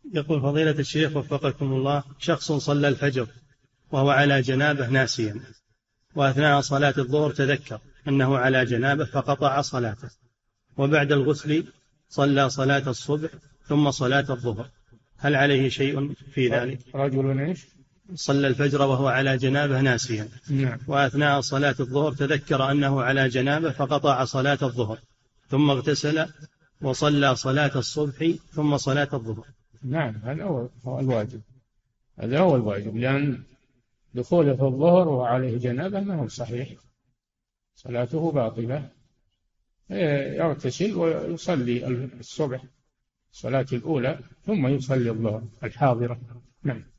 يقول فضيلة الشيخ وفقكم الله، شخص صلى الفجر وهو على جنابه ناسيا، وأثناء صلاة الظهر تذكر أنه على جنابه فقطع صلاته، وبعد الغسل صلى صلاة الصبح ثم صلاة الظهر، هل عليه شيء في ذلك؟ رجل إيش؟ صلى الفجر وهو على جنابه ناسيا، نعم. وأثناء صلاة الظهر تذكر أنه على جنابه فقطع صلاة الظهر، ثم اغتسل وصلى صلاة الصبح ثم صلاة الظهر. نعم، هذا هو الواجب، هذا هو الواجب، لأن دخوله في الظهر وعليه جنابه ما هو صحيح، صلاته باطلة. يغتسل ويصلي الصبح الصلاة الأولى ثم يصلي الظهر الحاضرة. نعم.